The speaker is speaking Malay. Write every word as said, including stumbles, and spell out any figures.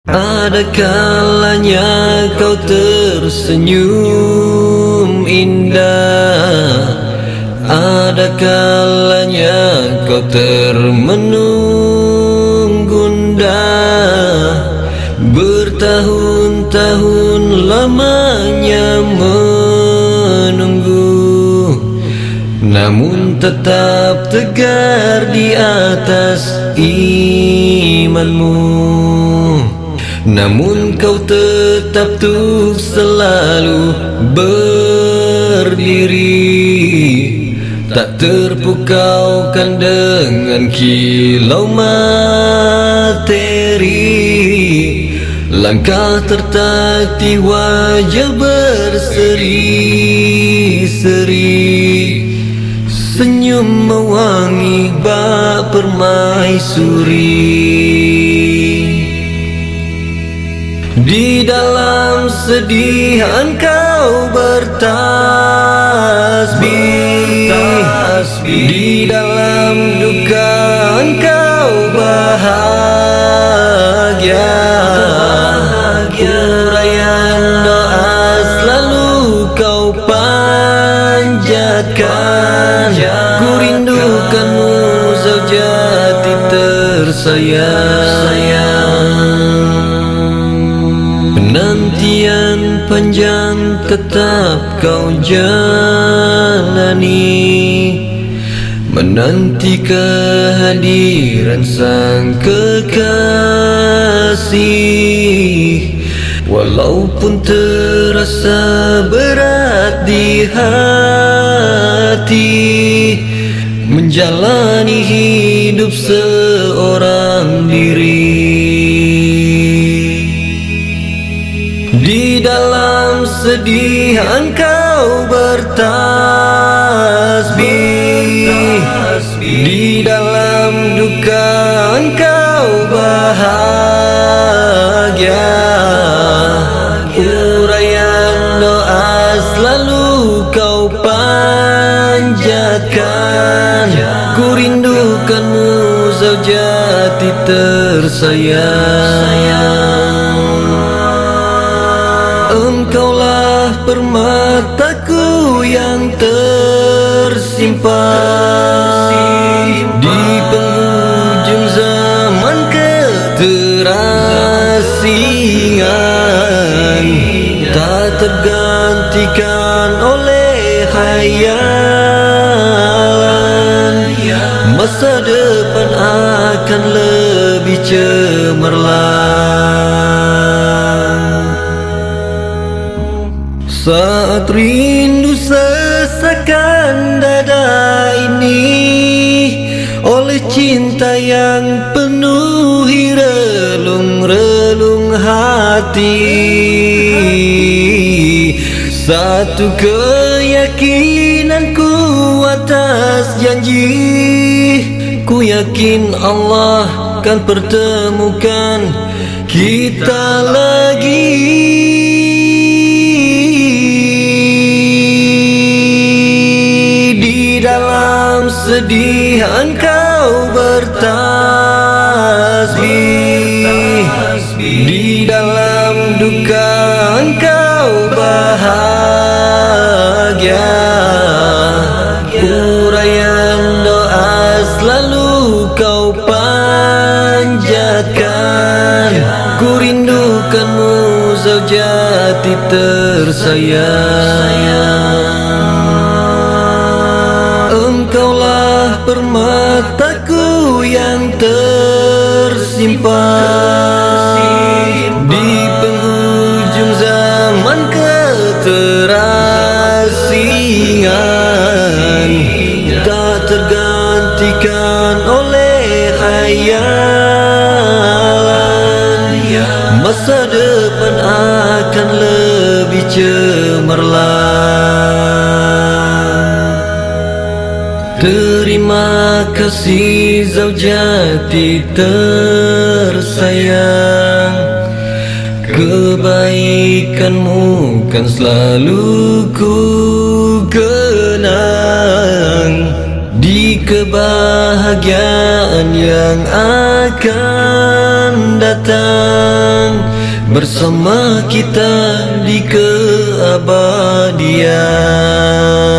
Ada kalanya kau tersenyum indah, ada kalanya kau termenung gundah. Bertahun-tahun lamanya menunggu, namun tetap tegar di atas imanmu. Namun kau tetap tuh selalu berdiri, tak terpukaukan dengan kilau materi. Langkah tertatih, wajah berseri-seri, senyum mewangi bak permaisuri. Di dalam sedihan kau bertasbih, di dalam dukaan kau bahagia. Urayan doa selalu kau panjatkan, ku rindukanmu zaujati tersayang. Penantian panjang tetap kau jalani, menanti kehadiran sang kekasih. Walaupun terasa berat di hati, menjalani hidup seorang diri. Di dalam sedihan kau bertasbih, di dalam dukaan kau bahagia. Urayan doa selalu kau panjatkan, ku rindukanmu zaujati tersayang. Engkaulah permataku yang tersimpan di penghujung zaman keterasingan, tak tergantikan oleh khayalan. Masa depan akan lebih cemerlang. Saat rindu sesakan dada ini oleh cinta yang penuhi relung-relung hati, satu keyakinanku atas janji, ku yakin Allah kan pertemukan kita lagi. Sedihan kau bertasbih, di dalam dukaan kau bahagia. Urayan doa selalu kau panjatkan, ku rindukanmu zaujati tersayang. Engkaulah permataku yang tersimpan di penghujung zaman keterasingan, tak tergantikan oleh khayalan. Masa depan akan lebih cemerlang. Terima kasih zaujati tersayang, kebaikanmu kan selalu ku kenang. Di kebahagiaan yang akan datang bersama kita di keabadian.